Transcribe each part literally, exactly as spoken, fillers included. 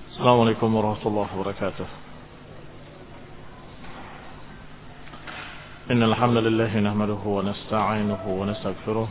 السلام عليكم ورحمة الله وبركاته. إن الحمد لله نحمده ونستعينه ونستغفره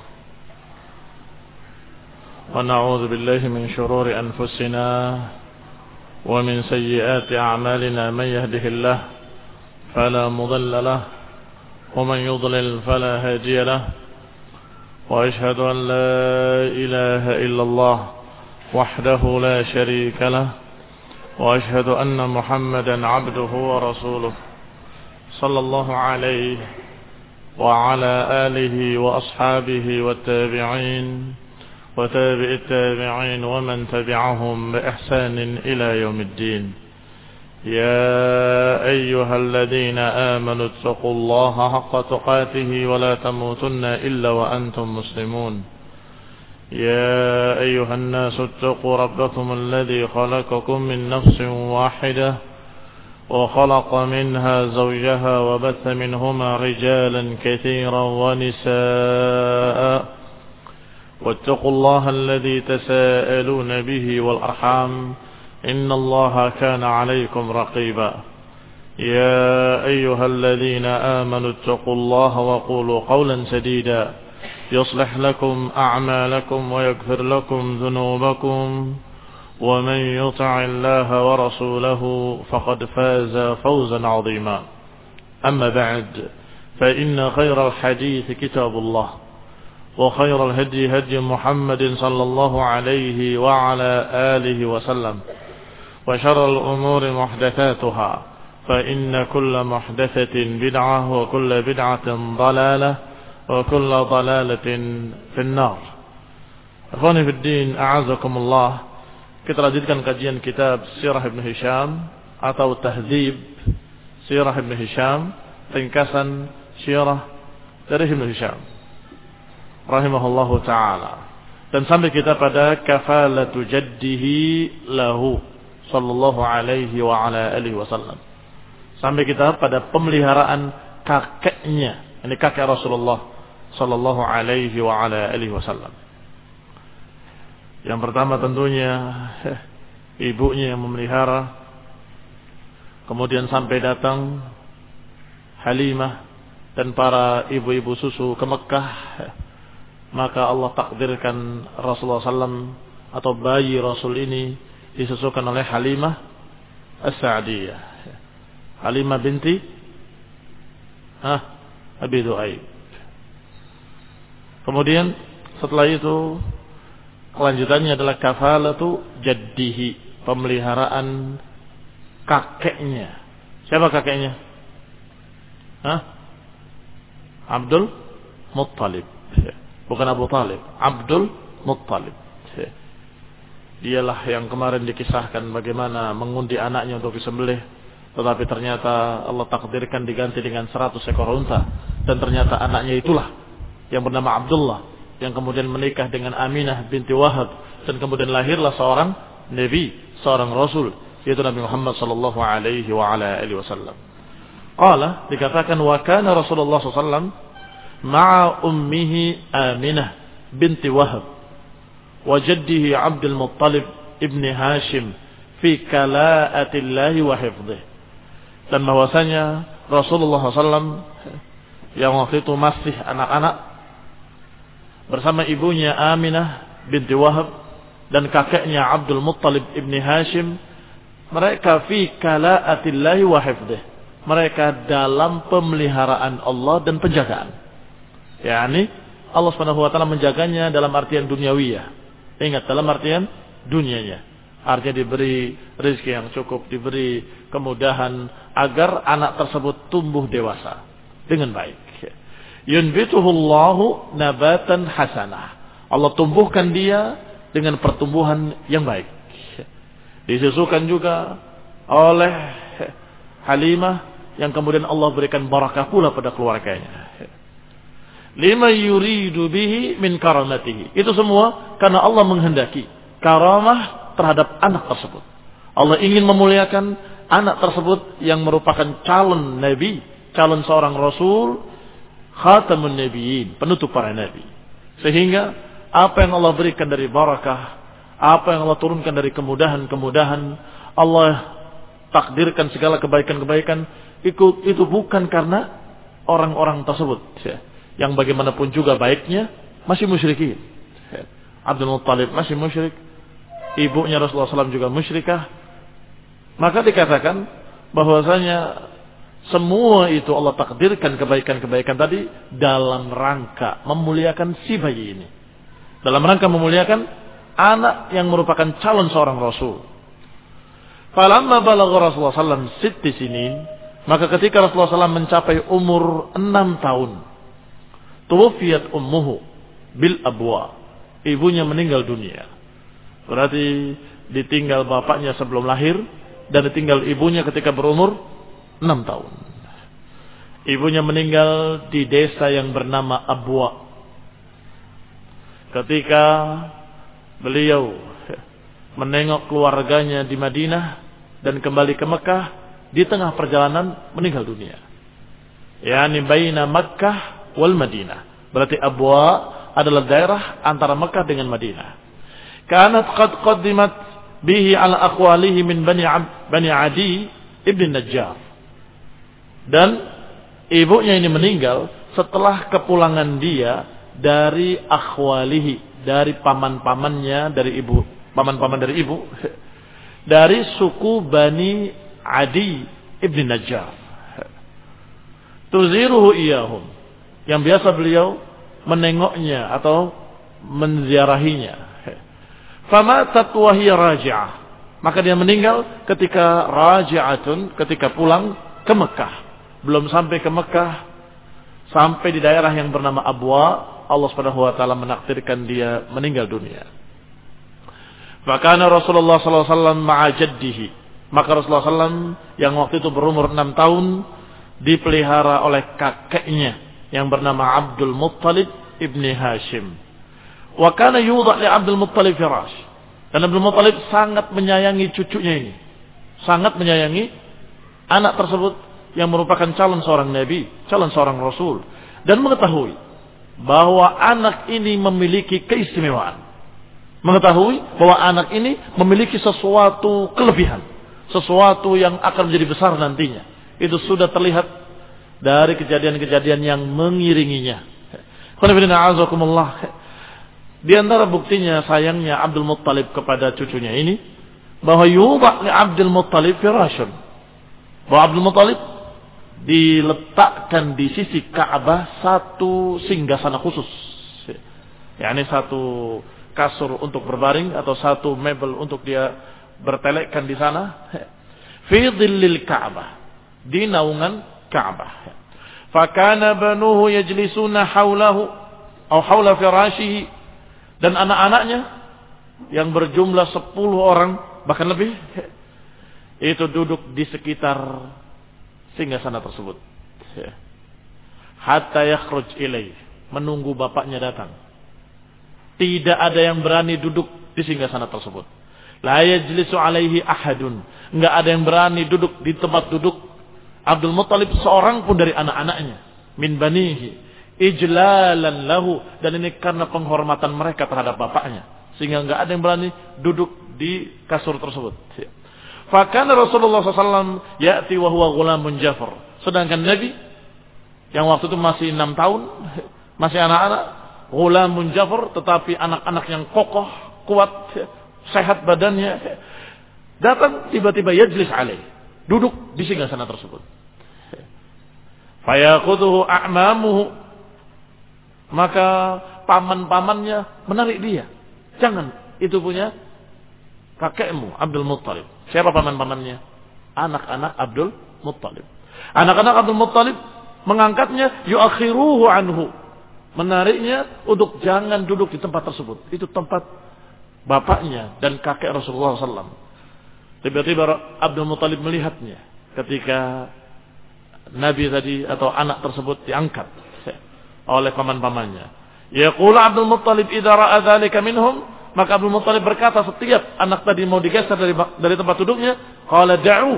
ونعوذ بالله من شرور أنفسنا ومن سيئات أعمالنا. من يهده الله فلا مضل له ومن يضلل فلا هادي له، وأشهد أن لا إله إلا الله وحده لا شريك له، وأشهد أن محمدا عبده ورسوله صلى الله عليه وعلى آله وأصحابه والتابعين وتابع التابعين ومن تبعهم بإحسان إلى يوم الدين. يا أيها الذين آمنوا اتقوا الله حق تقاته ولا تموتن إلا وأنتم مسلمون. يا أيها الناس اتقوا ربكم الذي خلقكم من نفس واحدة وخلق منها زوجها وبث منهما رجالا كثيرا ونساء، واتقوا الله الذي تساءلون به والأرحام إن الله كان عليكم رقيبا. يا أيها الذين آمنوا اتقوا الله وقولوا قولا سديدا يصلح لكم أعمالكم ويغفر لكم ذنوبكم، ومن يطع الله ورسوله فقد فاز فوزا عظيما. أما بعد، فإن خير الحديث كتاب الله، وخير الهدي هدي محمد صلى الله عليه وعلى آله وسلم، وشر الأمور محدثاتها، فإن كل محدثة بدعة وكل بدعة ضلالة وكل ضلالة في النار. Akhwani fi din, a'azakumullah. Kita lanjutkan kajian kitab Sirah Ibn Hisham atau Tahdzib Sirah Ibn Hisham, ringkasan sirah dari Ibn Hisham rahimahullahu ta'ala. Dan sampai kita pada kafalatu jaddihi lahu sallallahu alaihi wa ala alihi wasallam. Sampai kita pada pemeliharaan kakeknya, ini kakek Rasulullah sallallahu alaihi wa ala alihi wasallam. Yang pertama tentunya ibunya yang memelihara, kemudian sampai datang Halimah dan para ibu-ibu susu ke Mekah, maka Allah takdirkan Rasulullah sallallahu alaihi wasallam atau bayi Rasul ini disusukan oleh Halimah As-Sa'diyah, Halimah binti ah, Abi Du'aib. Kemudian setelah itu kelanjutannya adalah kafalatu jaddihi, pemeliharaan kakeknya. Siapa kakeknya? Hah? Abdul Muttalib. Bukan Abu Talib, Abdul Muttalib. Dialah yang kemarin dikisahkan bagaimana mengundi anaknya untuk disembelih, tetapi ternyata Allah takdirkan diganti dengan seratus ekor unta, dan ternyata anaknya itulah yang bernama Abdullah, yang kemudian menikah dengan Aminah binti Wahab, dan kemudian lahirlah seorang Nabi, seorang Rasul, yaitu Nabi Muhammad sallallahu alaihi wa ala alihi wasallam. Qala, dikatakan wa kana Rasulullah sallallahu alaihi wasallam ma'a ummihi Aminah binti Wahab wa jaddihi Abdul Muttalib ibn Hashim fi kala'atillahi wa hifdhihi. Dan bahwasanya Rasulullah sallallahu alaihi wasallam yang waktu itu masih anak-anak bersama ibunya Aminah binti Wahab dan kakeknya Abdul Muttalib ibn Hashim, mereka fi kala'atillahi wa hifdhihi, mereka dalam pemeliharaan Allah dan penjagaan. yakni Allah Subhanahu wa taala menjaganya dalam artian duniawiyah. Ingat, dalam artian dunianya. Artinya diberi rezeki yang cukup, diberi kemudahan agar anak tersebut tumbuh dewasa dengan baik. Yunbituhullahu nabatan hasanah. Allah tumbuhkan dia dengan pertumbuhan yang baik. Disusukan juga oleh Halimah yang kemudian Allah berikan barakah pula pada keluarganya. Lima yuridu bihi min karamatihi. Itu semua karena Allah menghendaki karamah terhadap anak tersebut. Allah ingin memuliakan anak tersebut yang merupakan calon nabi, calon seorang rasul, khatamun nabiyyin, penutup para nabi. Sehingga apa yang Allah berikan dari barakah, Apa yang Allah turunkan dari kemudahan-kemudahan, Allah takdirkan segala kebaikan-kebaikan, itu, itu bukan karena orang-orang tersebut. Yang bagaimanapun juga baiknya, masih musyrikin. Abdul Muttalib masih musyrik. Ibunya Rasulullah shallallahu alaihi wasallam juga musyrikah. Maka dikatakan bahwasanya semua itu Allah takdirkan kebaikan-kebaikan tadi dalam rangka memuliakan si bayi ini. Dalam rangka memuliakan anak yang merupakan calon seorang Rasul. Falamma balagha Rasulullah sallallahu alaihi wasallam sitti sinin, maka ketika Rasulullah sallallahu alaihi wasallam mencapai umur enam tahun, tuwfiyat ummuhu bil abwa. Ibunya meninggal dunia. Berarti ditinggal bapaknya sebelum lahir dan ditinggal ibunya ketika berumur enam tahun. Ibunya meninggal di desa yang bernama Abwa. Ketika beliau menengok keluarganya di Madinah dan kembali ke Mekah, di tengah perjalanan meninggal dunia. Yani baina Makkah wal Madinah. Berarti Abwa adalah daerah antara Mekah dengan Madinah. Kanat qad qaddimat bihi ala aqwalihi min bani bani Adi ibn Najjar. Dan ibunya ini meninggal setelah kepulangan dia dari akhwalihi, dari paman-pamannya, dari ibu, paman-paman dari ibu, dari suku Bani Adi ibn Najjar. Tuziruhu iyahum, yang biasa beliau menengoknya atau menziarahinya. Famatat wa hiya raji'ah, maka dia meninggal ketika raji'atun, ketika pulang ke Mekah. Belum sampai ke Mekah, sampai di daerah yang bernama Abwa, Allah Subhanahu wa taala menakdirkan dia meninggal dunia. Fakana Rasulullah sallallahu alaihi wasallam ma'a jaddihi, maka Rasulullah sallallahu alaihi wasallam yang waktu itu berumur enam tahun dipelihara oleh kakeknya yang bernama Abdul Muttalib ibni Hashim. Wa kana yudha li Abdul Muttalib firash. Dan Abdul Muttalib sangat menyayangi cucunya ini. Sangat menyayangi anak tersebut yang merupakan calon seorang nabi, calon seorang rasul, dan mengetahui bahwa anak ini memiliki keistimewaan. Mengetahui bahwa anak ini memiliki sesuatu kelebihan, sesuatu yang akan menjadi besar nantinya. Itu sudah terlihat dari kejadian-kejadian yang mengiringinya. Di antara buktinya sayangnya Abdul Muttalib kepada cucunya ini, bahwa yudha li Abdul Muttalib firashun, bahwa Abdul Muttalib diletakkan di sisi Ka'bah satu singgasana khusus, yakni satu kasur untuk berbaring atau satu mebel untuk dia bertelekkan di sana, fi dhillil Ka'bah, di naungan Ka'bah. Fakana banuhu yajlisuna haulahu atau haula firashihi, dan anak-anaknya yang berjumlah sepuluh orang bahkan lebih itu duduk di sekitar singgasana tersebut, hatta yakhruj ilaih, menunggu bapaknya datang. Tidak ada yang berani duduk di singgasana tersebut. La yajlisu alaihi ahadun, enggak ada yang berani duduk di tempat duduk Abdul Muttalib seorang pun dari anak-anaknya, min banihi, ijlalan lahu, dan ini karena penghormatan mereka terhadap bapaknya, sehingga enggak ada yang berani duduk di kasur tersebut. Fakana Rasulullah sallallahu alaihi wasallam ya'ti wa huwa ghulamun Jafar. Sedangkan Nabi yang waktu itu masih enam tahun, masih anak-anak, ghulamun Jafar, tetapi anak-anak yang kokoh, kuat, sehat badannya, datang tiba-tiba yajlis alaih, duduk di singgasana tersebut. Fayaquduhu a'mamuhu, maka paman-pamannya menarik dia. Jangan, itu punya kakekmu Abdul Muttalib. Siapa paman-pamannya? Anak-anak Abdul Muttalib. Anak-anak Abdul Muttalib mengangkatnya, yuakhiruhu anhu, menariknya untuk jangan duduk di tempat tersebut. Itu tempat bapaknya dan kakek Rasulullah sallallahu alaihi wasallam. Tiba-tiba Abdul Muttalib melihatnya ketika Nabi tadi atau anak tersebut diangkat oleh paman-pamannya. Yaqulu Abdul Muttalib idza ra'a dzalika minhum, maka Abdul Muttalib berkata setiap anak tadi mau digeser dari dari tempat duduknya, qala da'u.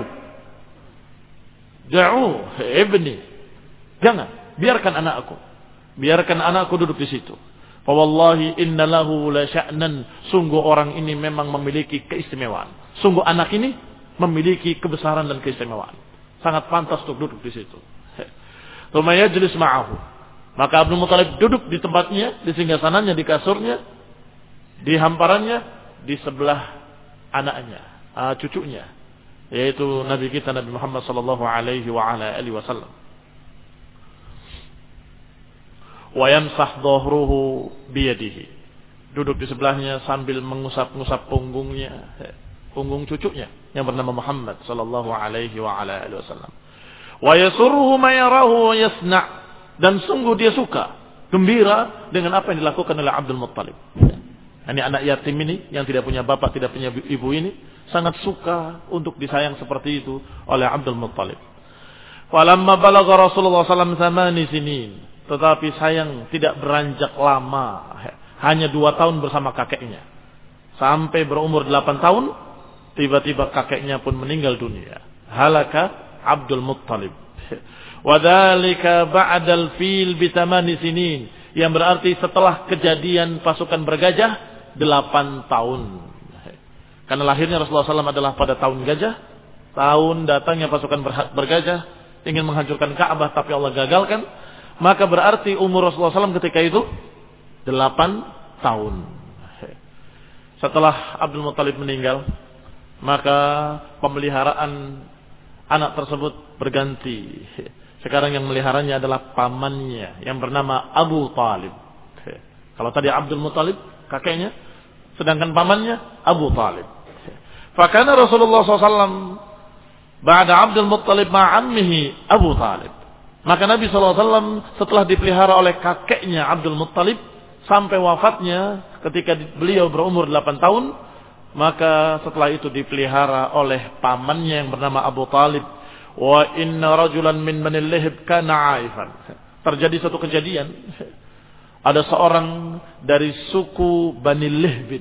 Da'u ibni. Jangan, biarkan anakku. Biarkan anakku duduk di situ. Fa wallahi inna lahu la sya'nan. Sungguh orang ini memang memiliki keistimewaan. Sungguh anak ini memiliki kebesaran dan keistimewaan. Sangat pantas untuk duduk di situ. Tsumma yajlis ma'ahu. Maka Abdul Muthalib duduk di tempatnya, di singgasananya, di kasurnya, di hamparannya, di sebelah anaknya, uh, cucunya, yaitu Nabi kita Nabi Muhammad sallallahu alaihi wa ala alihi wasallam. Wa yamsah dhahruhu biyadihi. Duduk di sebelahnya sambil mengusap-ngusap punggungnya, punggung cucunya yang bernama Muhammad sallallahu alaihi wa ala alihi wasallam. Wa yasurruhu ma yarahu yasna'. Dan sungguh dia suka, gembira dengan apa yang dilakukan oleh Abdul Muttalib. Ini anak yatim ini yang tidak punya bapak, tidak punya ibu ini sangat suka untuk disayang seperti itu oleh Abdul Muttalib. Falamma balagha Rasulullah sallallahu alaihi wasallam thamani sinin. Tetapi sayang tidak beranjak lama, hanya dua tahun bersama kakeknya. Sampai berumur delapan tahun, tiba-tiba kakeknya pun meninggal dunia. Halaka Abdul Muttalib. Wadhalika ba'dal fil bitamani sinin, yang berarti setelah kejadian pasukan bergajah delapan tahun. Karena lahirnya Rasulullah sallallahu alaihi wasallam adalah pada tahun gajah, tahun datangnya pasukan bergajah ingin menghancurkan Ka'bah tapi Allah gagalkan, maka berarti umur Rasulullah sallallahu alaihi wasallam ketika itu delapan tahun. Setelah Abdul Muttalib meninggal, maka pemeliharaan anak tersebut berganti. Sekarang yang meliharanya adalah pamannya yang bernama Abu Talib. Kalau tadi Abdul Muttalib kakeknya, sedangkan pamannya Abu Talib. Fakana Rasulullah sallallahu alaihi wasallam ba'da Abdul Muttalib ma'ammihi Abu Talib. Maka Nabi sallallahu alaihi wasallam setelah dipelihara oleh kakeknya Abdul Muttalib sampai wafatnya ketika beliau berumur delapan tahun, maka setelah itu dipelihara oleh pamannya yang bernama Abu Talib. Wa inna rajulan min Bani Lihb kana 'aifan. Terjadi satu kejadian. Ada seorang dari suku Bani Lihb.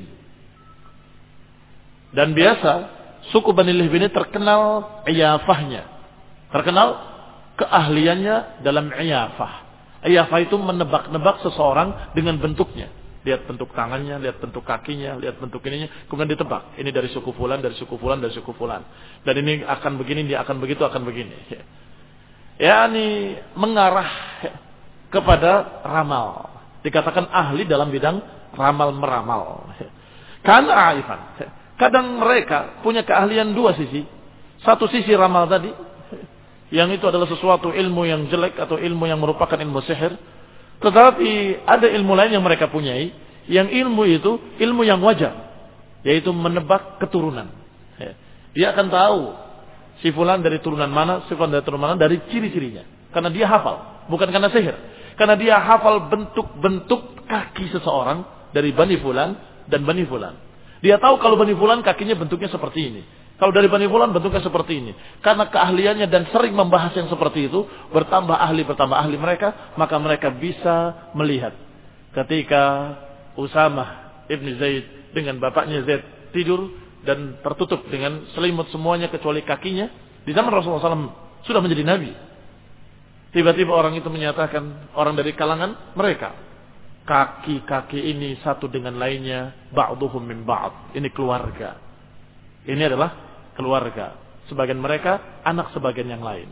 Dan biasa suku Bani Lihb ini terkenal iyafahnya. Terkenal keahliannya dalam iyafah. Iyafah itu menebak-nebak seseorang dengan bentuknya. Lihat bentuk tangannya, lihat bentuk kakinya, lihat bentuk ininya, kemudian ditebak. Ini dari suku fulan, dari suku fulan, dari suku fulan. Dan ini akan begini, dia akan begitu, akan begini. Ya, ini mengarah kepada ramal. Dikatakan ahli dalam bidang ramal-meramal. Karena aifan. Kadang mereka punya keahlian dua sisi. Satu sisi ramal tadi, yang itu adalah sesuatu ilmu yang jelek atau ilmu yang merupakan ilmu sihir. Tetapi ada ilmu lain yang mereka punyai, yang ilmu itu ilmu yang wajar, yaitu menebak keturunan. Dia akan tahu si fulan dari turunan mana, si fulan dari turunan mana dari ciri-cirinya. Karena dia hafal, bukan karena sihir. Karena dia hafal bentuk-bentuk kaki seseorang dari Bani Fulan dan Bani Fulan. Dia tahu kalau Bani Fulan kakinya bentuknya seperti ini. Kalau dari Bani Fulan bentuknya seperti ini. Karena keahliannya dan sering membahas yang seperti itu, bertambah ahli, bertambah ahli mereka, maka mereka bisa melihat. Ketika Usamah ibn Zaid dengan bapaknya Zaid tidur dan tertutup dengan selimut semuanya kecuali kakinya, di zaman Rasulullah sallallahu alaihi wasallam sudah menjadi Nabi. Tiba-tiba orang itu menyatakan, orang dari kalangan mereka, kaki-kaki ini satu dengan lainnya, ba'duhum min ba'd. Ini keluarga. Ini adalah keluarga. Sebagian mereka anak sebagian yang lain.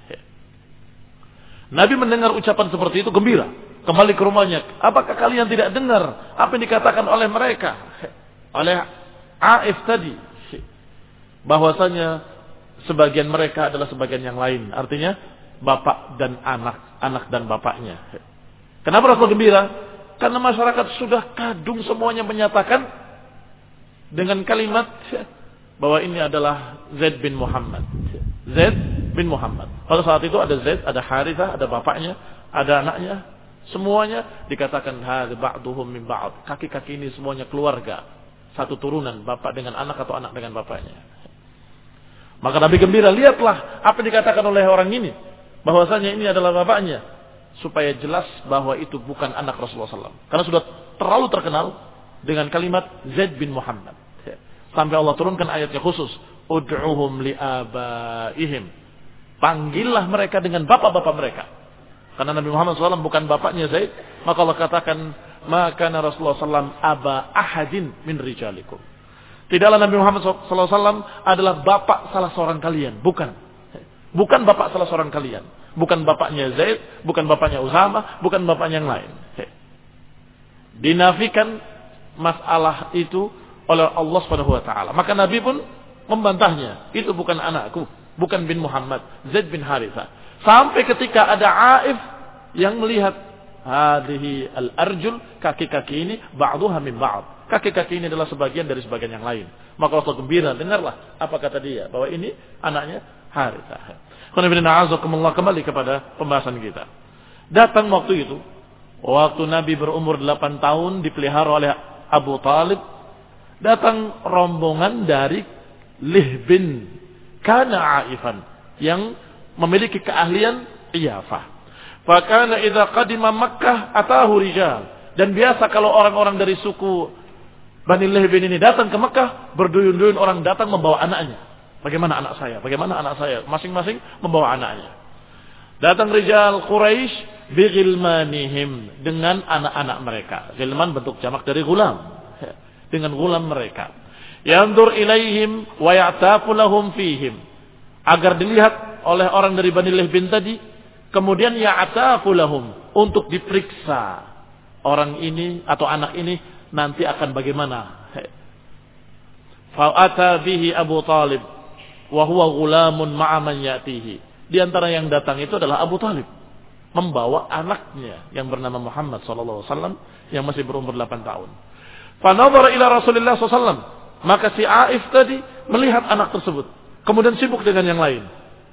Nabi mendengar ucapan seperti itu gembira. Kembali ke rumahnya. Apakah kalian tidak dengar apa yang dikatakan oleh mereka? Oleh Aif tadi. Bahwasanya sebagian mereka adalah sebagian yang lain. Artinya bapak dan anak. Anak dan bapaknya. Kenapa Rasul gembira? Karena masyarakat sudah kadung semuanya menyatakan dengan kalimat bahwa ini adalah Zaid bin Muhammad. Zaid bin Muhammad. Pada saat itu ada Zaid, ada Harithah, ada bapaknya, ada anaknya. Semuanya dikatakan hadza ba'duhum min ba'd. Kaki-kaki ini semuanya keluarga. Satu turunan, bapak dengan anak atau anak dengan bapaknya. Maka Nabi gembira, lihatlah apa yang dikatakan oleh orang ini. Bahwasanya ini adalah bapaknya. Supaya jelas bahwa itu bukan anak Rasulullah sallallahu alaihi wasallam. Karena sudah terlalu terkenal dengan kalimat Zaid bin Muhammad. Sampai Allah turunkan ayatnya khusus. Ud'uhum li'abaihim. Panggillah mereka dengan bapak-bapak mereka. Karena Nabi Muhammad shallallahu alaihi wasallam bukan bapaknya Zaid. Maka Allah katakan, maka Rasulullah sallallahu alaihi wasallam aba ahadin min rijalikum. Tidaklah Nabi Muhammad sallallahu alaihi wasallam adalah bapak salah seorang kalian. Bukan. Bukan bapak salah seorang kalian. Bukan bapaknya Zaid, bukan bapaknya Usama, bukan bapaknya yang lain. Dinafikan masalah itu oleh Allah Subhanahu wa taala. Maka Nabi pun membantahnya. Itu bukan anakku, bukan bin Muhammad, Zaid bin Harithah. Sampai ketika ada Aif yang melihat hadhihi al-arjul, kaki-kaki ini ba'dhuha min ba'd. Kaki-kaki ini adalah sebagian dari sebagian yang lain. Maka Rasul gembira, dengarlah apa kata dia, bahwa ini anaknya Harithah. Kembali kepada pembahasan kita. Datang waktu itu, waktu Nabi berumur delapan tahun dipelihara oleh Abu Talib, datang rombongan dari Lih bin Kana Aifan yang memiliki keahlian iyafah. Fakana idza qadima Makkah atahu rijal. Dan biasa kalau orang-orang dari suku Bani Lih bin ini datang ke Makkah, berduyun-duyun orang datang membawa anaknya. Bagaimana anak saya? Bagaimana anak saya? Masing-masing membawa anaknya. Datang rijal Quraisy bighilmanihim, dengan anak-anak mereka. Ghilman bentuk jamak dari gulam. Dengan gulam mereka. Yandur ilaihim wa ya'tafu lahum fihim. Agar dilihat oleh orang dari Bani Lih bin tadi, kemudian ya'tafu lahum, untuk diperiksa orang ini atau anak ini nanti akan bagaimana. Fa'ata bihi Abu Talib wa huwa ghulamun ma'a man ya'tihi. Di antara yang datang itu adalah Abu Talib, membawa anaknya yang bernama Muhammad sallallahu alaihi wasallam yang masih berumur delapan tahun. Fa nadhara ila Rasulillah sallallahu alaihi wasallam, maka si Aif tadi melihat anak tersebut, kemudian sibuk dengan yang lain.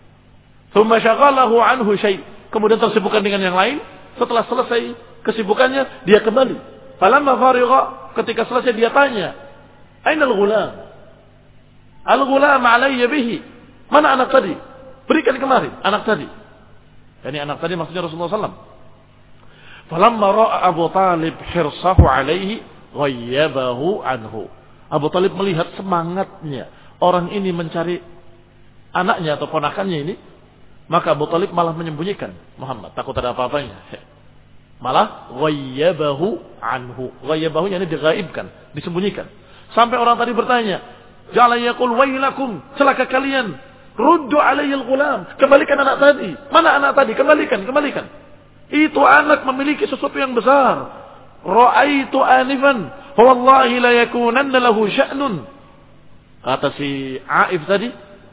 Tsumma syaghalahu anhu syai', kemudian tersibukkan dengan yang lain. Setelah selesai kesibukannya, dia kembali. Falamma farigha, ketika selesai dia tanya, "Aina al-ghulam?" Al-ghulam alayya bihi. Mana anak tadi? Berikan kemarin anak tadi. Yani anak tadi maksudnya Rasulullah sallallahu alaihi wasallam. Falamma ra'a Abu Talib hirsahu alaihi ghayyabahu anhu. Abu Talib melihat semangatnya orang ini mencari anaknya atau ponakannya ini, maka Abu Talib malah menyembunyikan Muhammad, takut ada apa-apanya. Malah ghayyabahu anhu. Ghayyabahu yani digaibkan, disembunyikan. Sampai orang tadi bertanya, ja'ala yaqul wailakum, celaka kalian, ruddu alayya al-ghulam, kembalikan anak tadi. Mana anak tadi? Kembalikan, kembalikan. Itu anak memiliki sesuatu yang besar. Ra'aitu anifan, wallahi la yakunanna lahu sya'nun. Kata si Aif tadi,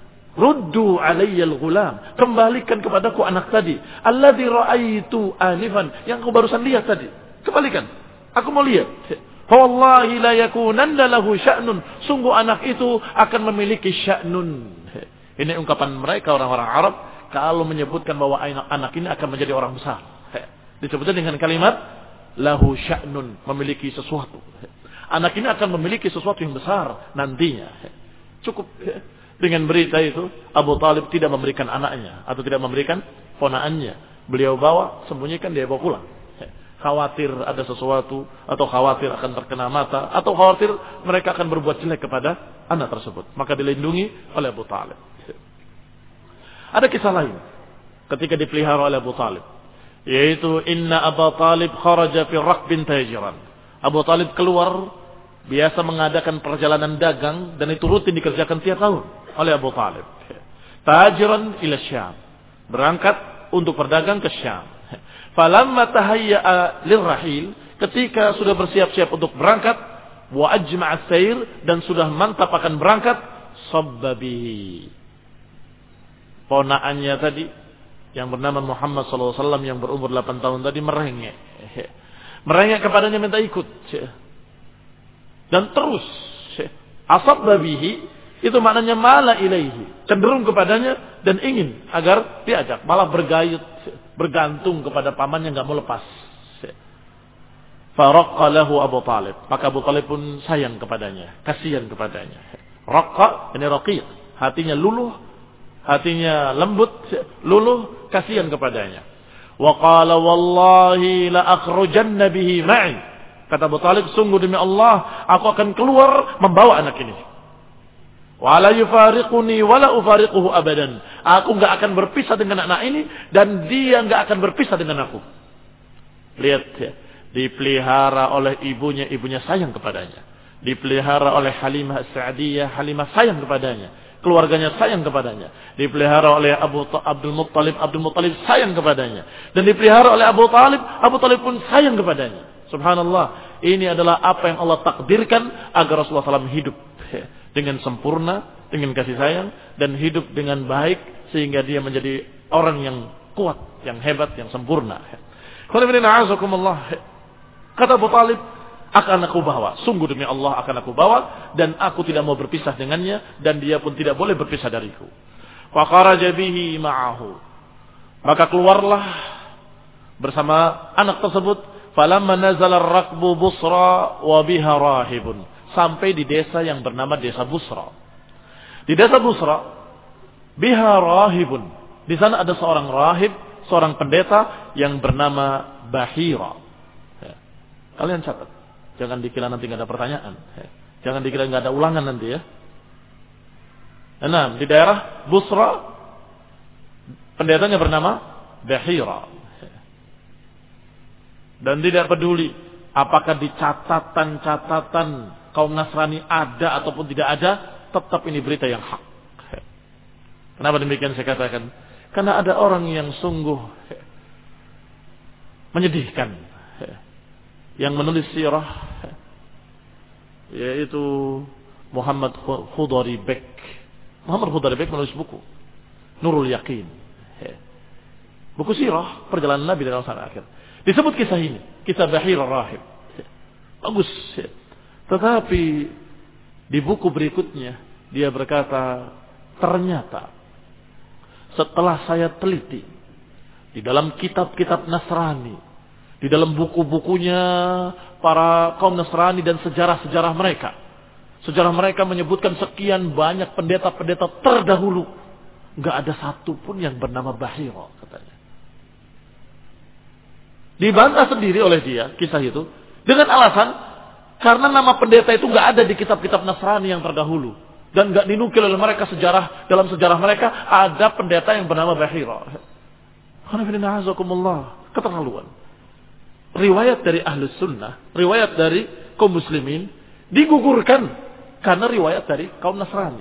ruddu alayya al-ghulam, kembalikan kepadaku anak tadi. Alladzi ra'aitu anifan, yang aku barusan lihat tadi. Kembalikan. Aku mau lihat. Wallahi la yakunanna lahu sya'nun, sungguh anak itu akan memiliki sya'nun. Ini ungkapan mereka orang-orang Arab kalau menyebutkan bahwa anak ini akan menjadi orang besar. Disebutnya dengan kalimat lahu sya'nun, memiliki sesuatu. Anak ini akan memiliki sesuatu yang besar nantinya. Cukup dengan berita itu, Abu Talib tidak memberikan anaknya atau tidak memberikan ponaannya. Beliau bawa, sembunyikan, dia bawa pulang. Khawatir ada sesuatu, atau khawatir akan terkena mata, atau khawatir mereka akan berbuat jelek kepada anak tersebut. Maka dilindungi oleh Abu Talib. Ada kisah lain ketika dipelihara oleh Abu Talib, yaitu inna Abu Talib kharaja fi rakbin tajiran. Abu Talib keluar, biasa mengadakan perjalanan dagang, dan itu rutin dikerjakan tiap tahun oleh Abu Talib. Tajiran ila Syam, berangkat untuk berdagang ke Syam. Falamma tahayya'a lirrahil, ketika sudah bersiap-siap untuk berangkat, wa ajma'a as-sayr, dan sudah mantap akan berangkat, sabbabihi, ponaannya tadi yang bernama Muhammad sallallahu alaihi wasallam yang berumur delapan tahun tadi merengek. Merengek kepadanya, minta ikut. Dan terus asabbabihi itu maknanya mala ilaihi, cenderung kepadanya dan ingin agar diajak, malah bergayut, bergantung kepada pamannya, enggak mau lepas. Faraqqa lahu Abu Talib, maka Abu Talib pun sayang kepadanya, kasihan kepadanya. Raqqa ini raqiq, hatinya luluh, hatinya lembut, luluh, kasihan kepadanya. Wa qala wallahi la akhrujanna bihi ma'i. Kata Abu Talib, sungguh demi Allah, aku akan keluar membawa anak ini. Wa la yufariquni wa la ufariquhu abadan. Aku enggak akan berpisah dengan anak ini dan dia enggak akan berpisah dengan aku. Lihat ya. Dipelihara oleh ibunya, ibunya sayang kepadanya. Dipelihara oleh Halimah As-Sa'diyah, Halimah sayang kepadanya. Keluarganya sayang kepadanya. Dipelihara oleh Abu Abdul Muttalib, Abdul Muttalib sayang kepadanya. Dan dipelihara oleh Abu Talib, Abu Talib pun sayang kepadanya. Subhanallah, ini adalah apa yang Allah takdirkan agar Rasulullah shallallahu alaihi wasallam hidup dengan sempurna, dengan kasih sayang, dan hidup dengan baik, sehingga dia menjadi orang yang kuat, yang hebat, yang sempurna. Kata Abu Talib, akan aku bawa, sungguh demi Allah akan aku bawa, dan aku tidak mau berpisah dengannya, dan dia pun tidak boleh berpisah dariku. Fa kharaja bihi ma'ahu, maka keluarlah bersama anak tersebut. Falamma nazala ar-rakbu Busra wa biha rahibun, sampai di desa yang bernama desa Busra. Di desa Busra, biha rahibun, di sana ada seorang rahib, seorang pendeta yang bernama Bahira. Ya. Kalian catat, jangan dikira nanti nggak ada pertanyaan. Ya. Jangan dikira nggak ada ulangan nanti ya. Nah, di daerah Busra, pendetanya bernama Bahira. Ya. Dan tidak peduli apakah di catatan-catatan kaum Nasrani ada ataupun tidak ada, tetap ini berita yang hak. Ya. Kenapa demikian saya katakan? Karena ada orang yang sungguh ya, menyedihkan, ya, yang menulis sirah, ya, yaitu Muhammad Khudari Bek. Muhammad Khudari Bek menulis buku Nurul Yakin, ya, buku sirah perjalanan Nabi dari awal akhir. Disebut kisah ini, kisah Bahir Rahib, ya, bagus. Ya. Tetapi di buku berikutnya dia berkata, ternyata setelah saya teliti di dalam kitab-kitab Nasrani, di dalam buku-bukunya para kaum Nasrani dan sejarah-sejarah mereka, sejarah mereka menyebutkan sekian banyak pendeta-pendeta terdahulu, nggak ada satupun yang bernama Bahira, katanya. Dibantah sendiri oleh dia kisah itu dengan alasan karena nama pendeta itu nggak ada di kitab-kitab Nasrani yang terdahulu. Dan gak dinukil oleh mereka sejarah, dalam sejarah mereka ada pendeta yang bernama Bahira. Keterlaluan. Riwayat dari Ahlus Sunnah, riwayat dari kaum muslimin digugurkan karena riwayat dari kaum Nasrani.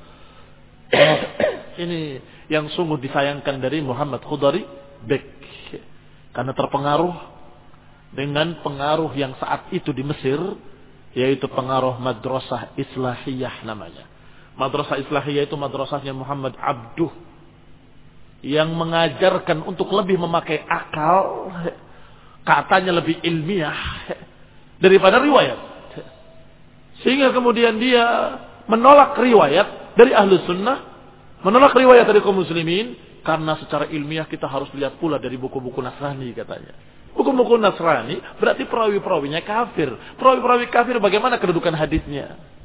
Ini yang sungguh disayangkan dari Muhammad Khudari Bek. Karena terpengaruh dengan pengaruh yang saat itu di Mesir, yaitu pengaruh madrasah islahiyah namanya. Madrasah Islahiyah itu madrasahnya Muhammad Abduh, yang mengajarkan untuk lebih memakai akal, katanya lebih ilmiah daripada riwayat. Sehingga kemudian dia menolak riwayat dari Ahlus Sunnah, menolak riwayat dari kaum muslimin, karena secara ilmiah kita harus lihat pula dari buku-buku Nasrani, katanya. Buku-buku Nasrani berarti perawi-perawinya kafir. Perawi-perawi kafir bagaimana kedudukan hadisnya?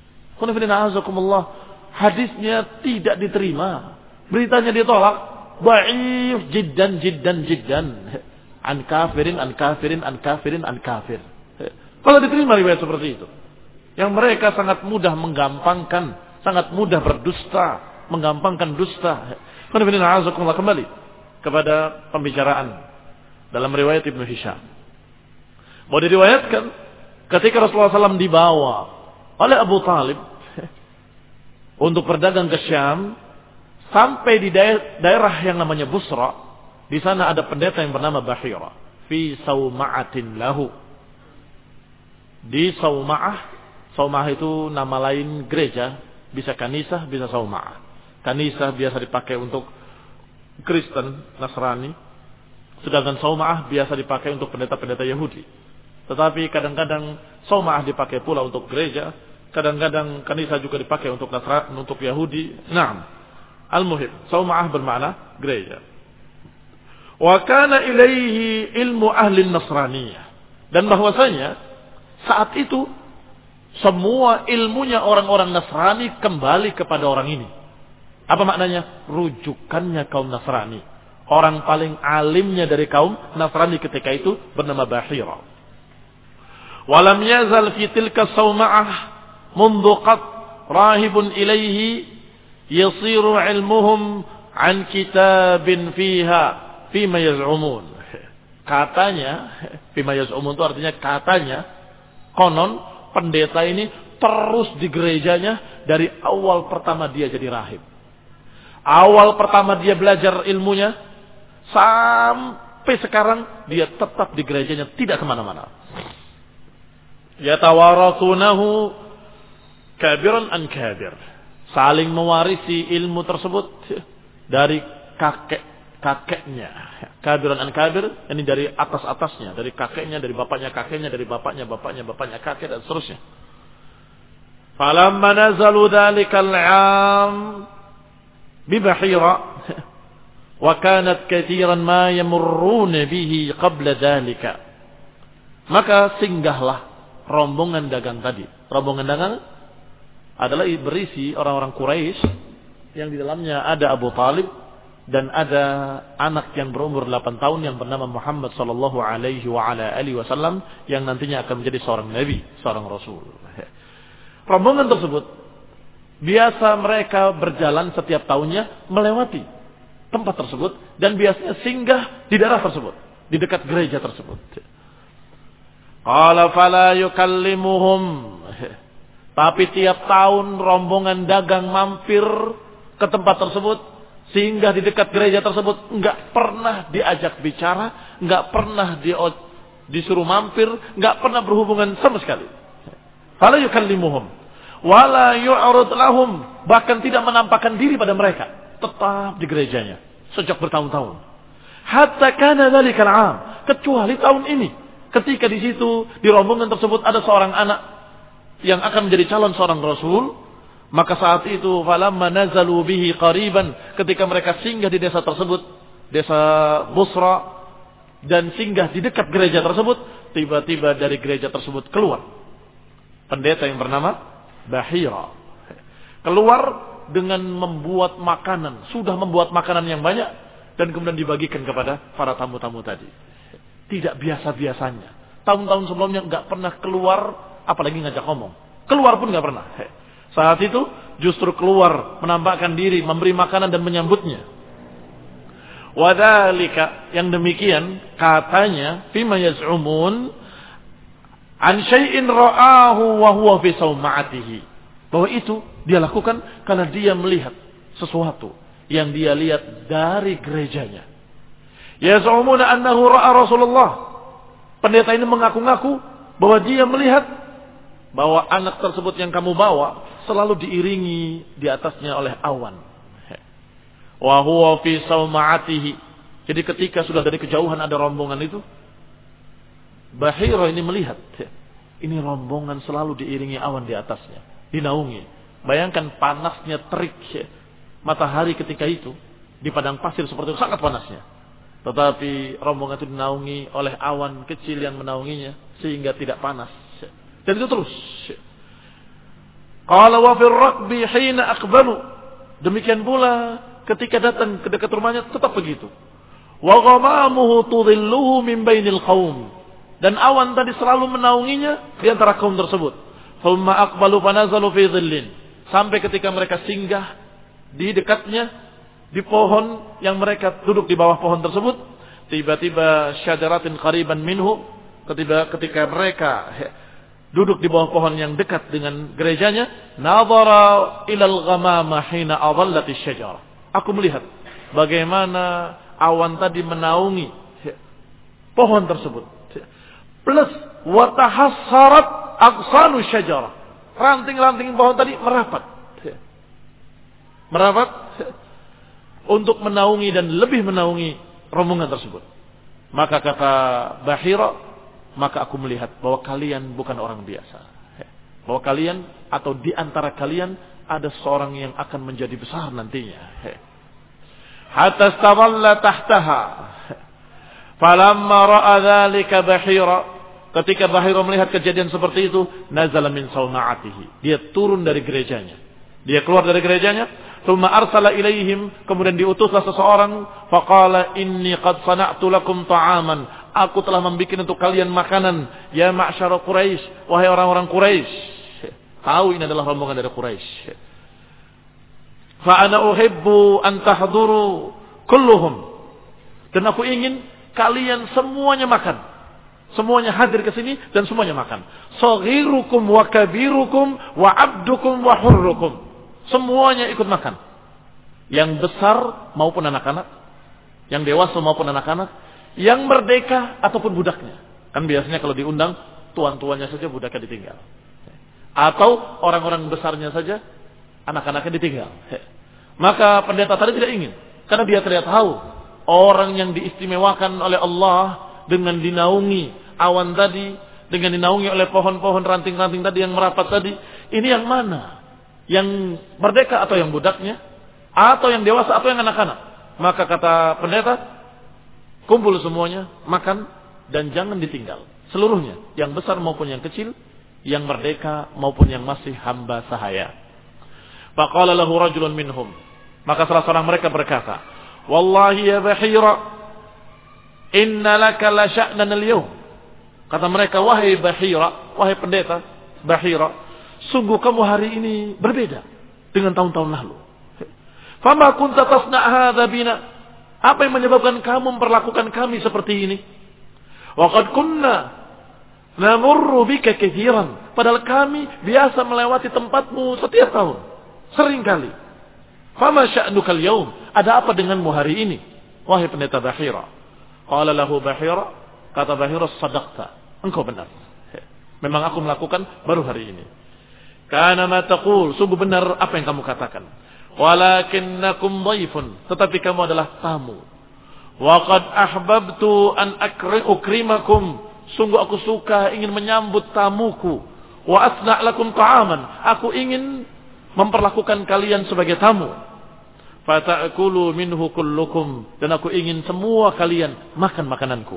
Hadisnya tidak diterima, beritanya ditolak, dhaif jiddan jiddan jiddan, an kafirin an kafirin an kafirin an kafir. Kalau diterima riwayat seperti itu, yang mereka sangat mudah menggampangkan, sangat mudah berdusta, menggampangkan dusta. Kembali kepada pembicaraan dalam riwayat Ibnu Hisham. Mau diriwayatkan ketika Rasulullah shallallahu alaihi wasallam dibawa oleh Abu Talib untuk berdagang ke Syam, sampai di daerah, daerah yang namanya Busra. Di sana ada pendeta yang bernama Bahira fi sauma'atin lahu. Di Sauma'ah, Sauma'ah itu nama lain gereja, bisa kanisah, bisa Sauma'ah. Kanisah biasa dipakai untuk Kristen, Nasrani, sedangkan Sauma'ah biasa dipakai untuk pendeta-pendeta Yahudi. Tetapi kadang-kadang Sauma'ah dipakai pula untuk gereja, kadang-kadang kanisa juga dipakai untuk Nasrani, untuk Yahudi. Naam. Al-muhim, Sauma'ah bermakna gereja. Wa kana ilaihi ilmu ahli Nasraniyah. Dan bahwasanya saat itu semua ilmunya orang-orang Nasrani kembali kepada orang ini. Apa maknanya? Rujukannya kaum Nasrani. Orang paling alimnya dari kaum Nasrani ketika itu bernama Bahira. Walam yazal fi tilka Sauma'ah منذ قط راهب إليه يصير علمهم عن كتاب فيها فيما يزعمون. Katanya, bima yaz'umun itu artinya katanya, konon pendeta ini terus di gerejanya dari awal pertama dia jadi rahib. Awal pertama dia belajar ilmunya, sampai sekarang dia tetap di gerejanya, tidak kemana-mana. Yatawarasunahu kabiran an kabir. Saling mewarisi ilmu tersebut dari kakek-kakeknya. Kabiran an kabir, ini dari atas-atasnya, dari kakeknya, dari bapaknya kakeknya, dari bapaknya, bapaknya, bapaknya kakek, dan seterusnya. Falamma nazalu dhalikal 'am bibahira wa kanat katsiran ma yamurruna bihi qabla dhalika. Maka singgahlah rombongan dagang tadi. Rombongan dagang adalah berisi orang-orang Quraisy yang di dalamnya ada Abu Talib dan ada anak yang berumur delapan tahun yang bernama Muhammad sallallahu alaihi wa ala alihi wasallam yang nantinya akan menjadi seorang nabi, seorang rasul. Rombongan tersebut biasa mereka berjalan setiap tahunnya melewati tempat tersebut dan biasanya singgah di daerah tersebut, di dekat gereja tersebut. Qala fala yukallimuhum. Tapi tiap tahun rombongan dagang mampir ke tempat tersebut, singgah di dekat gereja tersebut, enggak pernah diajak bicara, enggak pernah di, disuruh mampir, enggak pernah berhubungan sama sekali. Fala yukallimuhum wala yu'rid lahum, bahkan tidak menampakkan diri pada mereka, tetap di gerejanya sejak bertahun-tahun. Hatta kana dzalikal 'am, kecuali tahun ini, ketika di situ di rombongan tersebut ada seorang anak yang akan menjadi calon seorang rasul, maka saat itu falamma nazalu bihi qariban, ketika mereka singgah di desa tersebut, desa Busra, dan singgah di dekat gereja tersebut, tiba-tiba dari gereja tersebut keluar pendeta yang bernama Bahira. Keluar dengan membuat makanan, sudah membuat makanan yang banyak dan kemudian dibagikan kepada para tamu-tamu tadi. Tidak biasa-biasanya. Tahun-tahun sebelumnya enggak pernah keluar, apalagi ngajak ngomong. Keluar pun enggak pernah. Saat itu justru keluar, menampakkan diri, memberi makanan dan menyambutnya. Wadzalika, yang demikian katanya fima yaz'umun an syai'in ra'ahu wa huwa fi sawma'atihi, bahwa itu dia lakukan karena dia melihat sesuatu yang dia lihat dari gerejanya. Yaz'umuna annahu ra'a Rasulullah. Pendeta ini mengaku-ngaku bahwa dia melihat bahwa anak tersebut yang kamu bawa selalu diiringi di atasnya oleh awan. Wa huwa fi sawma'atihi. Jadi ketika sudah dari kejauhan ada rombongan itu, Bahira ini melihat, ini rombongan selalu diiringi awan di atasnya, dinaungi. Bayangkan panasnya terik matahari ketika itu di padang pasir seperti itu, sangat panasnya. Tetapi rombongan itu dinaungi oleh awan kecil yang menaunginya sehingga tidak panas. Dan itu terus. Qala wa fir raqbi hina aqbalu. Demikian pula ketika datang ke dekat rumahnya tetap begitu. Wa ghamamuhu tudhilluhu min bainil qaum. Dan awan tadi selalu menaunginya di antara kaum tersebut. Thumma aqbalu fanazalu fi dhillin. Sampai ketika mereka singgah di dekatnya, di pohon yang mereka duduk di bawah pohon tersebut, tiba-tiba syajaratin qariban minhu, ketika ketika mereka duduk di bawah pohon yang dekat dengan gerejanya, nadhara ilal ghamama hina adallati syajarah. Aku melihat bagaimana awan tadi menaungi pohon tersebut. Plus watahassarat aqsanu syajarah. Ranting-ranting pohon tadi merapat. Merapat untuk menaungi dan lebih menaungi rombongan tersebut. Maka kata Bahira, maka aku melihat bahwa kalian bukan orang biasa. Bahwa kalian atau di antara kalian ada seorang yang akan menjadi besar nantinya. Hatta istadalla tahtaha. Falamma ra'a dzalika Bahira, ketika Bahira melihat kejadian seperti itu, nazala min sawma'atihi. Dia turun dari gerejanya. Dia keluar dari gerejanya, thumma arsala ilaihim, kemudian diutuslah seseorang, faqala inni qad sana'tu lakum ta'aman. Aku telah membuat untuk kalian makanan, ya ma'syara Quraisy, wahai orang-orang Quraisy. Tahu ini adalah rombongan dari Quraisy. Fa ana uhibbu an tahduru kulluhum. Dan aku ingin kalian semuanya makan. Semuanya hadir ke sini dan semuanya makan. Saghirukum wa kabirukum wa abdukum wa hurrukum. Semuanya ikut makan. Yang besar maupun anak-anak, yang dewasa maupun anak-anak, yang merdeka ataupun budaknya. Kan biasanya kalau diundang, tuan-tuannya saja budaknya ditinggal. Atau orang-orang besarnya saja, anak-anaknya ditinggal. Maka pendeta tadi tidak ingin. Karena dia terlihat tahu, orang yang diistimewakan oleh Allah dengan dinaungi awan tadi, dengan dinaungi oleh pohon-pohon ranting-ranting tadi yang merapat tadi, ini yang mana? Yang merdeka atau yang budaknya? Atau yang dewasa atau yang anak-anak? Maka kata pendeta, kumpul semuanya, makan, dan jangan ditinggal. Seluruhnya, yang besar maupun yang kecil, yang merdeka maupun yang masih hamba sahaya. Faqala lahu rajulun minhum. Maka salah seorang mereka berkata, Wallahi ya Bahira, inna laka la sya'nan al-yawm. Kata mereka, wahai Bahira, wahai pendeta Bahira, sungguh kamu hari ini berbeda dengan tahun-tahun lalu. Fama kunta tasna' hadza bina? Apa yang menyebabkan kamu memperlakukan kami seperti ini? Wa qad kunna namurru bika katsiran. Padahal kami biasa melewati tempatmu setiap tahun, sering kali. Fama sya'nukal yaum? Ada apa denganmu hari ini, wahai pendeta Bahira? Qala lahu Bahira, kata Bahira, sadaqta. Engkau benar. Memang aku melakukan baru hari ini. Kana ma taqul, sungguh benar apa yang kamu katakan. Walakinnakum dhaifun, tetapi kamu adalah tamu. Wa qad ahbabtu an ukrimakum, sungguh aku suka ingin menyambut tamuku. Wa asna' lakum ta'aman, aku ingin memperlakukan kalian sebagai tamu. Fata'kulu minhu kullukum, dan aku ingin semua kalian makan makananku.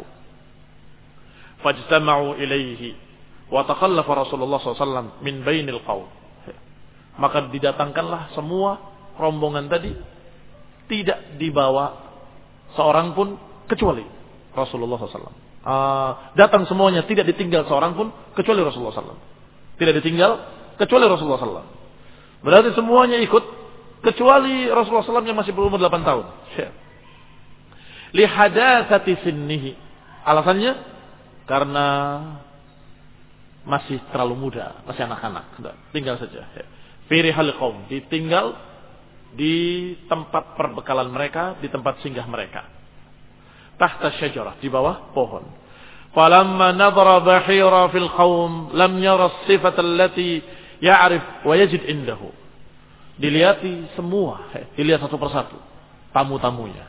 Fajtama'u ilaihi wa taqallafa Rasulullah sallallahu alaihi wasallam min bainil qaum. Maka didatangkanlah semua rombongan tadi, tidak dibawa seorang pun kecuali Rasulullah sallallahu alaihi wasallam. Uh, datang semuanya, tidak ditinggal seorang pun kecuali Rasulullah sallallahu alaihi wasallam. Tidak ditinggal kecuali Rasulullah sallallahu alaihi wasallam. Berarti semuanya ikut kecuali Rasulullah sallallahu alaihi wasallam yang masih berumur delapan tahun. Li hadatsati sinnihi. Alasannya karena masih terlalu muda, masih anak-anak. Tinggal saja. Fi rihal qaum, ditinggal di tempat perbekalan mereka, di tempat singgah mereka. Tahta syajarah, di bawah pohon. Falamma nadhara Bahira fil qaum lam yara as-sifata allati ya'rif wa yajid indahu. Dilihati semua, dilihat satu persatu tamu-tamunya.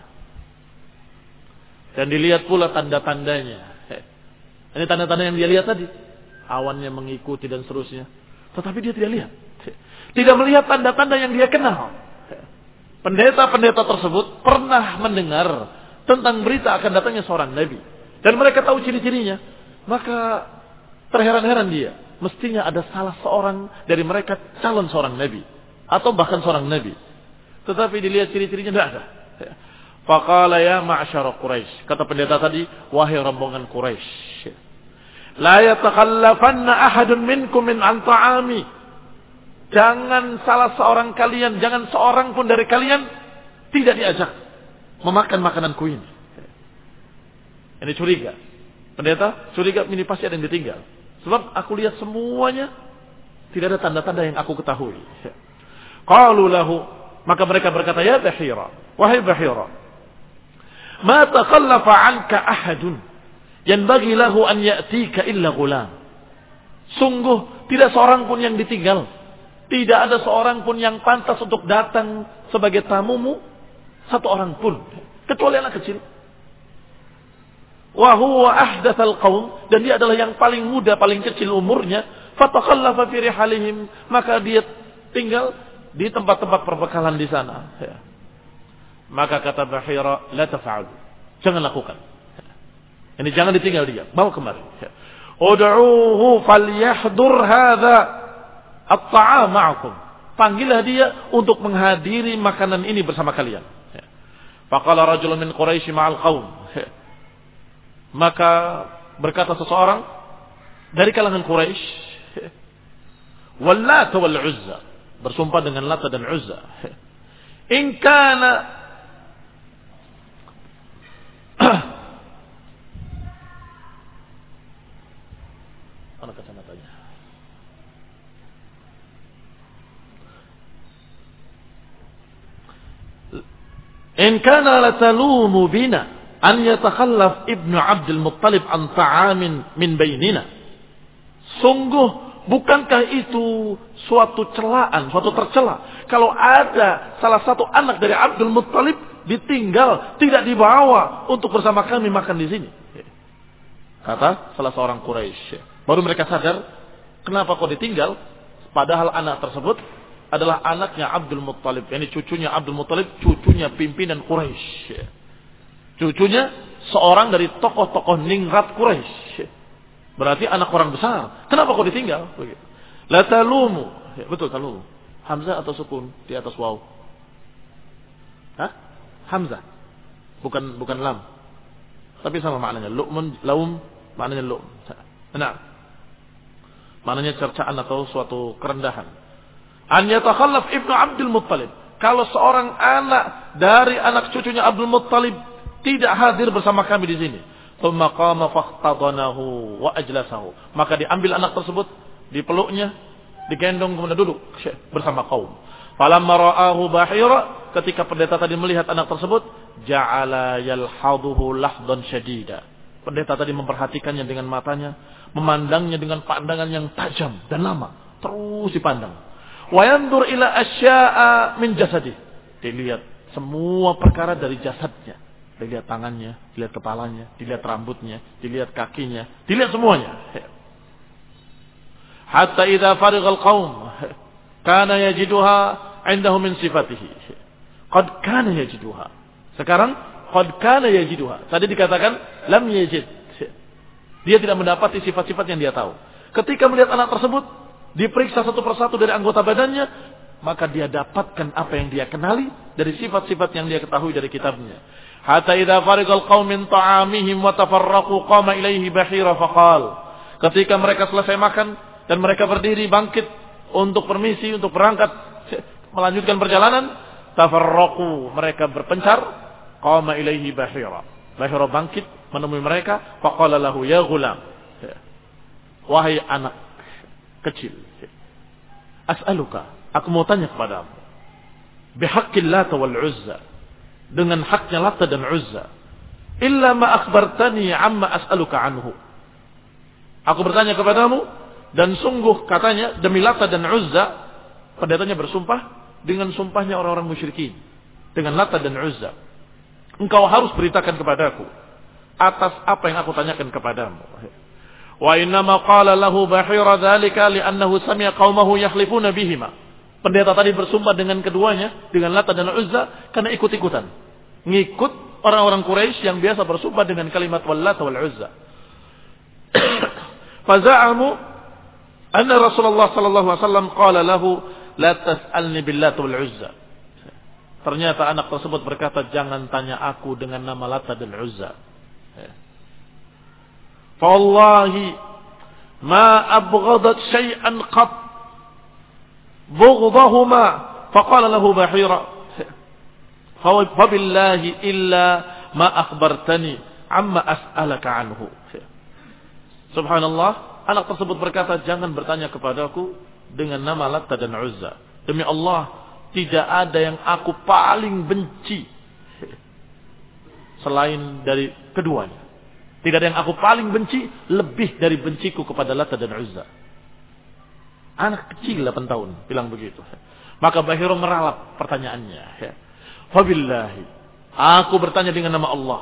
Dan dilihat pula tanda-tandanya. Ini tanda-tanda yang dia lihat tadi. Awannya mengikuti dan seterusnya. Tetapi dia tidak lihat. Tidak melihat tanda-tanda yang dia kenal. Pendeta-pendeta tersebut pernah mendengar tentang berita akan datangnya seorang nabi. Dan mereka tahu ciri-cirinya. Maka terheran-heran dia. Mestinya ada salah seorang dari mereka calon seorang nabi. Atau bahkan seorang nabi. Tetapi dilihat ciri-cirinya tidak ada. Faqala ya ma'asyara Quraisy. Kata pendeta tadi, wahai rombongan Quraisy. La yatakhallafanna ahadun minkum min an ta'ami. Jangan salah seorang kalian, jangan seorang pun dari kalian tidak diajak memakan makananku ini. Ini curiga. Pendeta curiga, ini pasti ada yang ditinggal. Sebab aku lihat semuanya tidak ada tanda-tanda yang aku ketahui. Qalu lahu, maka mereka berkata, ya Bahira, wahai Bahira, ma takhallafa anka ahadun yanbaghi lahu an ya'tika illa ghulam. Sungguh tidak seorang pun yang ditinggal. Tidak ada seorang pun yang pantas untuk datang sebagai tamumu, satu orang pun, kecuali anak kecil. Wa huwa ahdatsal qaum, dan dia adalah yang paling muda, paling kecil umurnya. Fatakhallafa fi rihalihim, maka dia tinggal di tempat-tempat perbekalan di sana. Maka kata Bahira, la taf'al, jangan lakukan. Ini jangan ditinggal dia, bawa kemari. Ud'uhu falyahdur hadza at-ta'am ma'akum. Panggillah dia untuk menghadiri makanan ini bersama kalian. Faqala rajulun min Quraisy ma'al qaum. Maka berkata seseorang dari kalangan Quraisy, Wallat wal Uzza, bersumpah dengan Lat dan Uzza. In kana In kana latalumu bina an yatakhallaf ibnu Abdul Muttalib an ta'amin min bainina. Sungguh bukankah itu suatu celaan, suatu tercela kalau ada salah satu anak dari Abdul Muttalib ditinggal, tidak dibawa untuk bersama kami makan di sini. Kata salah seorang Quraisy. Baru mereka sadar, kenapa kok ditinggal? Padahal anak tersebut adalah anaknya Abdul Muttalib. Yani cucunya Abdul Muttalib, cucunya pimpinan Quraisy. Cucunya seorang dari tokoh-tokoh ningrat Quraisy. Berarti anak orang besar. Kenapa kok ditinggal? La talumu. Ya, betul talumu. Hamzah atau sukun di atas waw? Hah? Hamzah. Bukan bukan lam. Tapi sama maknanya. Lu'mun, laum, maknanya lu'm. Nah. Maknanya cercaan atau suatu kerendahan. An yatakhallaf ibnu Abdul Muttalib. Kalau seorang anak dari anak cucunya Abdul Muttalib tidak hadir bersama kami di sini. Thumma qama fahtadanahu wa ajlasahu. Maka diambil anak tersebut, dipeluknya, digendong kemudian duduk bersama kaum. Falamma ra'ahu bahira, ketika pendeta tadi melihat anak tersebut, ja'ala yalhaduhu lahdan syadida. Pendeta tadi memperhatikannya dengan matanya, memandangnya dengan pandangan yang tajam dan lama, terus dipandang. Wa yanzur ila asya'a min jasadi. Dilihat semua perkara dari jasadnya. Dilihat tangannya, dilihat kepalanya, dilihat rambutnya, dilihat kakinya, dilihat semuanya. Hatta idza farighal qaum kana yajiduha 'indahu min sifatihi. Qad kana yajiduha. Sekarang qad kana yajiduha. Tadi dikatakan lam yajid. Dia tidak mendapati sifat-sifat yang dia tahu. Ketika melihat anak tersebut, diperiksa satu persatu dari anggota badannya, maka dia dapatkan apa yang dia kenali dari sifat-sifat yang dia ketahui dari kitabnya. Hatta idza fariqal qaum min ta'amihim wa tafarraqu qama ilaihi bahira faqal. Ketika mereka selesai makan dan mereka berdiri bangkit untuk permisi untuk berangkat melanjutkan perjalanan, tafarraqu, mereka berpencar, qama ilaihi bahira. Bahira bangkit menemui mereka, faqala lahu ya ghulam. Wahai anak kecil, as'aluka, aku mau tanya kepadamu, bihaqqil Lat wal Uzza, dengan haknya Lat dan Uzza, illa ma akhbartani amma as'aluka anhu. Aku bertanya kepadamu, dan sungguh katanya demi Lat dan Uzza, pendetanya bersumpah dengan sumpahnya orang-orang musyrikin, dengan Lat dan Uzza, engkau harus beritakan kepadaku atas apa yang aku tanyakan kepadamu. Wa innama qala lahu bahira dzalika li'annahu sami'a qaumahu yahlifuna bihima. Pendeta tadi bersumpah dengan keduanya, dengan Lat dan Uzza, karena ikut-ikutan. Ngikut orang-orang Quraisy yang biasa bersumpah dengan kalimat Wallat wal Uzza. Faza'amu anna Rasulullah sallallahu alaihi wasallam qala lahu la tas'alni billat wal Uzza. Ternyata anak tersebut berkata, jangan tanya aku dengan nama Lat dan Uzza. Fawallahi ma abghadat syai'an qat bughdahuma faqala lahu bahira fabillahi illa ma akhbartani amma as'alaka anhu. Subhanallah, anak tersebut berkata, jangan bertanya kepadaku dengan nama Lat dan Uzza. Demi Allah, tidak ada yang aku paling benci selain dari keduanya. Tidak ada yang aku paling benci lebih dari benciku kepada Lat dan Uzza. Anak kecil delapan tahun bilang begitu. Maka Bahira meralat pertanyaannya. Wabillahi, aku bertanya dengan nama Allah.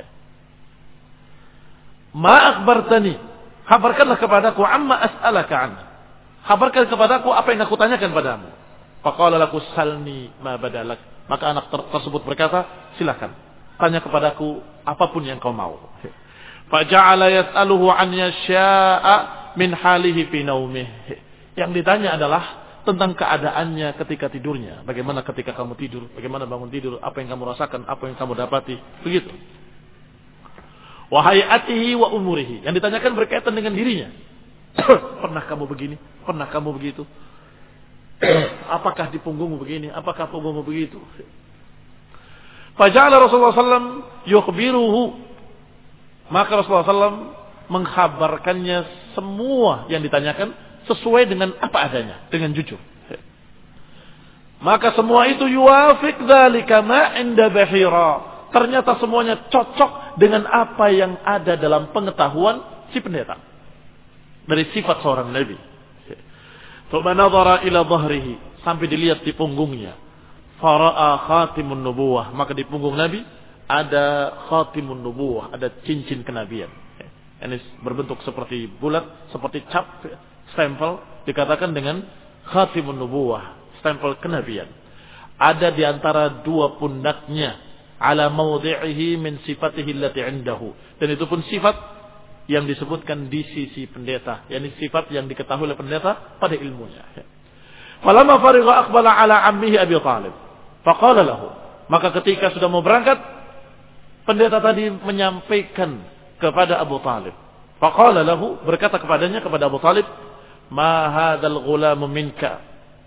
Ma akhbartani, kabarkanlah kepadaku amma as'alaka an. Kabarkan kepadaku apa yang aku tanyakan padamu. Faqala laku salni ma badalak. Maka anak ter- tersebut berkata, silakan tanya kepadaku apapun yang kau mau. Faja'ala yas'aluhu an yasya'a min halihi fi naumih. Yang ditanya adalah tentang keadaannya ketika tidurnya. Bagaimana ketika kamu tidur, bagaimana bangun tidur, apa yang kamu rasakan, apa yang kamu dapati, begitu. Wa hayatihi wa umurihi. Yang ditanyakan berkaitan dengan dirinya. Pernah kamu begini? Pernah kamu begitu? Apakah di punggungmu begini? Apakah punggungmu begitu? Faja'ala Rasulullah sallallahu alaihi wasallam yukhbiruhu. Maka Rasulullah sallallahu alaihi wasallam mengkhabarkannya semua yang ditanyakan sesuai dengan apa adanya, dengan jujur. Maka semua itu yuwafiq dzalika ma 'inda Bahira. Ternyata semuanya cocok dengan apa yang ada dalam pengetahuan si pendeta. Dari sifat seorang nabi. Thumma nadhara ila dhahrihi, sampai dilihat di punggungnya. Fara'a khatimun nubuwah, maka di punggung nabi ada khatimun nubuwah, ada cincin kenabian. Ini berbentuk seperti bulat, seperti cap, stempel, dikatakan dengan khatimun nubuwah, stempel kenabian. Ada di antara dua pundaknya, ala mawdi'ihi min sifatihi allati 'indahu. Dan itu pun sifat yang disebutkan di sisi pendeta, yakni sifat yang diketahui oleh pendeta pada ilmunya. Falamma farigha aqbala ala ammihi Abi Thalib. Faqala lahu. Maka ketika sudah mau berangkat, pendeta tadi menyampaikan kepada Abu Thalib. Faqala lahu, berkata kepadanya, kepada Abu Thalib, "Ma hadzal ghulamu minka?"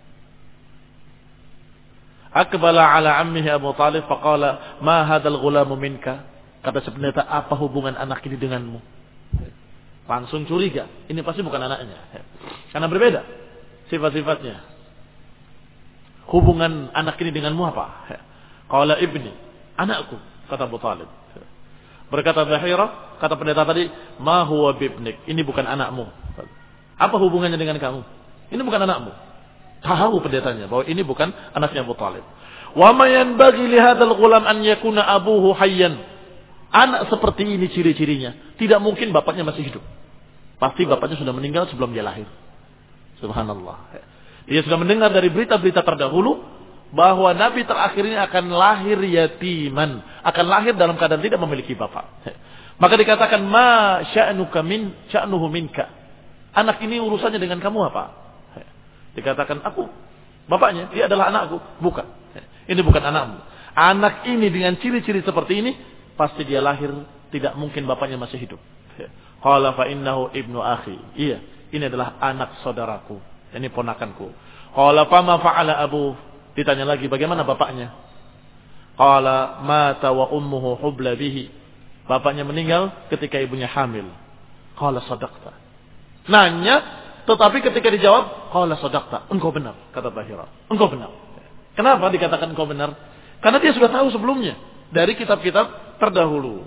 Aqbala ala ammihi Abu Thalib faqala, "Ma hadzal ghulamu minka?" Kata si pendeta, "Apa hubungan anak ini denganmu?" Langsung curiga, ini pasti bukan anaknya. Karena berbeda sifat-sifatnya. Hubungan anak ini denganmu apa? Qala ibni, anakku, kata Abu Thalib. Berkata Bahira, kata pendeta tadi, "Ma huwa bibnik?" Ini bukan anakmu. Apa hubungannya dengan kamu? Ini bukan anakmu. Tahu pendetanya bahwa ini bukan anaknya Abu Thalib. Wa ma yanbaghi li hadzal ghulam an yakuna abuhu hayyan. Anak seperti ini ciri-cirinya. Tidak mungkin bapaknya masih hidup. Pasti bapaknya sudah meninggal sebelum dia lahir. Subhanallah. Dia sudah mendengar dari berita-berita terdahulu bahwa Nabi terakhir ini akan lahir yatiman, akan lahir dalam keadaan tidak memiliki bapak. Maka dikatakan, "Ma sya'nuka min sya'nuhu minka?" Anak ini urusannya dengan kamu apa? Dikatakan, "Aku bapaknya, dia adalah anakku." Bukan. Ini bukan anakmu. Anak ini dengan ciri-ciri seperti ini, pasti dia lahir tidak mungkin bapaknya masih hidup. Qala fa innahu ibnu akhi. Iya, ini adalah anak saudaraku. Ini ponakanku. Qala fa ma fa'ala abu? Ditanya lagi, bagaimana bapaknya? Qala mata wa ummuhu hubla bihi. Bapaknya meninggal ketika ibunya hamil. Qala sadaqta. Nanya, tetapi ketika dijawab, qala sadaqta. Engkau benar, kata Bahira. Engkau benar. Kenapa dikatakan engkau benar? Karena dia sudah tahu sebelumnya dari kitab-kitab terdahulu.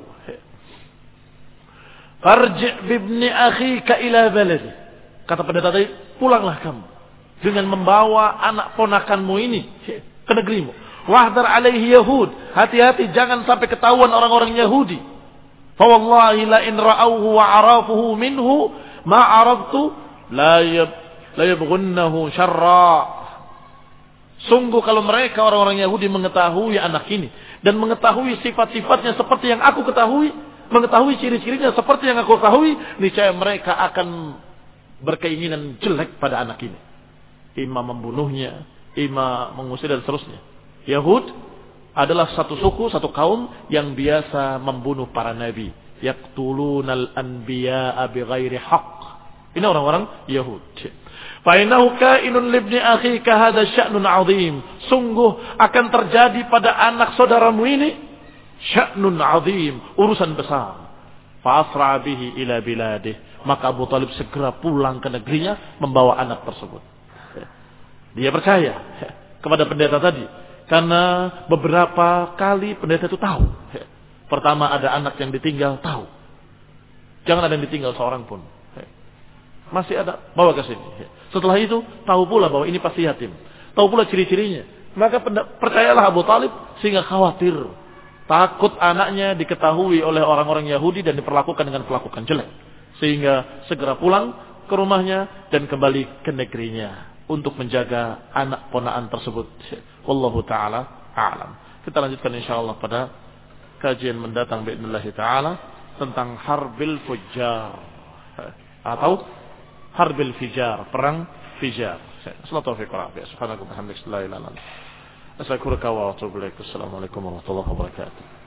Farji' bibni akhika ila baladi. Kata pendeta tadi, pulanglah kamu dengan membawa anak ponakanmu ini ke negerimu. Wahdar alaihi yahud. Hati-hati jangan sampai ketahuan orang-orang Yahudi. Fa wallahi la in ra'awhu wa 'arafuhu minhu ma 'araftu la yab la yabghunnahu syarra. Sungguh kalau mereka orang-orang Yahudi mengetahui anak ini dan mengetahui sifat-sifatnya seperti yang aku ketahui, mengetahui ciri-cirinya seperti yang aku ketahui, niscaya mereka akan berkeinginan jelek pada anak ini. Ima membunuhnya, ima mengusir dan seterusnya. Yahud adalah satu suku, satu kaum yang biasa membunuh para nabi. Yaqtulunal anbiya'a bighairi haqq. Ini orang-orang Yahud. Fainahu kainun libni akhika hadha sya'nun 'azim. Sungguh akan terjadi pada anak saudaramu ini sya'nun 'azim, urusan besar. Fa asra bihi ila biladih. Maka Abu Thalib segera pulang ke negerinya membawa anak tersebut. Dia percaya kepada pendeta tadi karena beberapa kali pendeta itu tahu. Pertama ada anak yang ditinggal, tahu. Jangan ada yang ditinggal seorang pun. Masih ada, bawa ke sini. Setelah itu tahu pula bahwa ini pasti yatim. Tahu pula ciri-cirinya. Maka percayalah Abu Thalib sehingga khawatir, takut anaknya diketahui oleh orang-orang Yahudi dan diperlakukan dengan perlakuan jelek. Sehingga segera pulang ke rumahnya dan kembali ke negerinya untuk menjaga anak ponaan tersebut. Wallahu taala a'lam. Kita lanjutkan insyaallah pada kajian mendatang باذنillah taala tentang harbil fujjar atau harbil fijar, perang fijar. Sallallahu alaihi wa sallam. Subhanallah wa bihamdihi la ilaha illa anta. Astaghfiruka wa atubu ilaik. Assalamualaikum warahmatullahi wabarakatuh.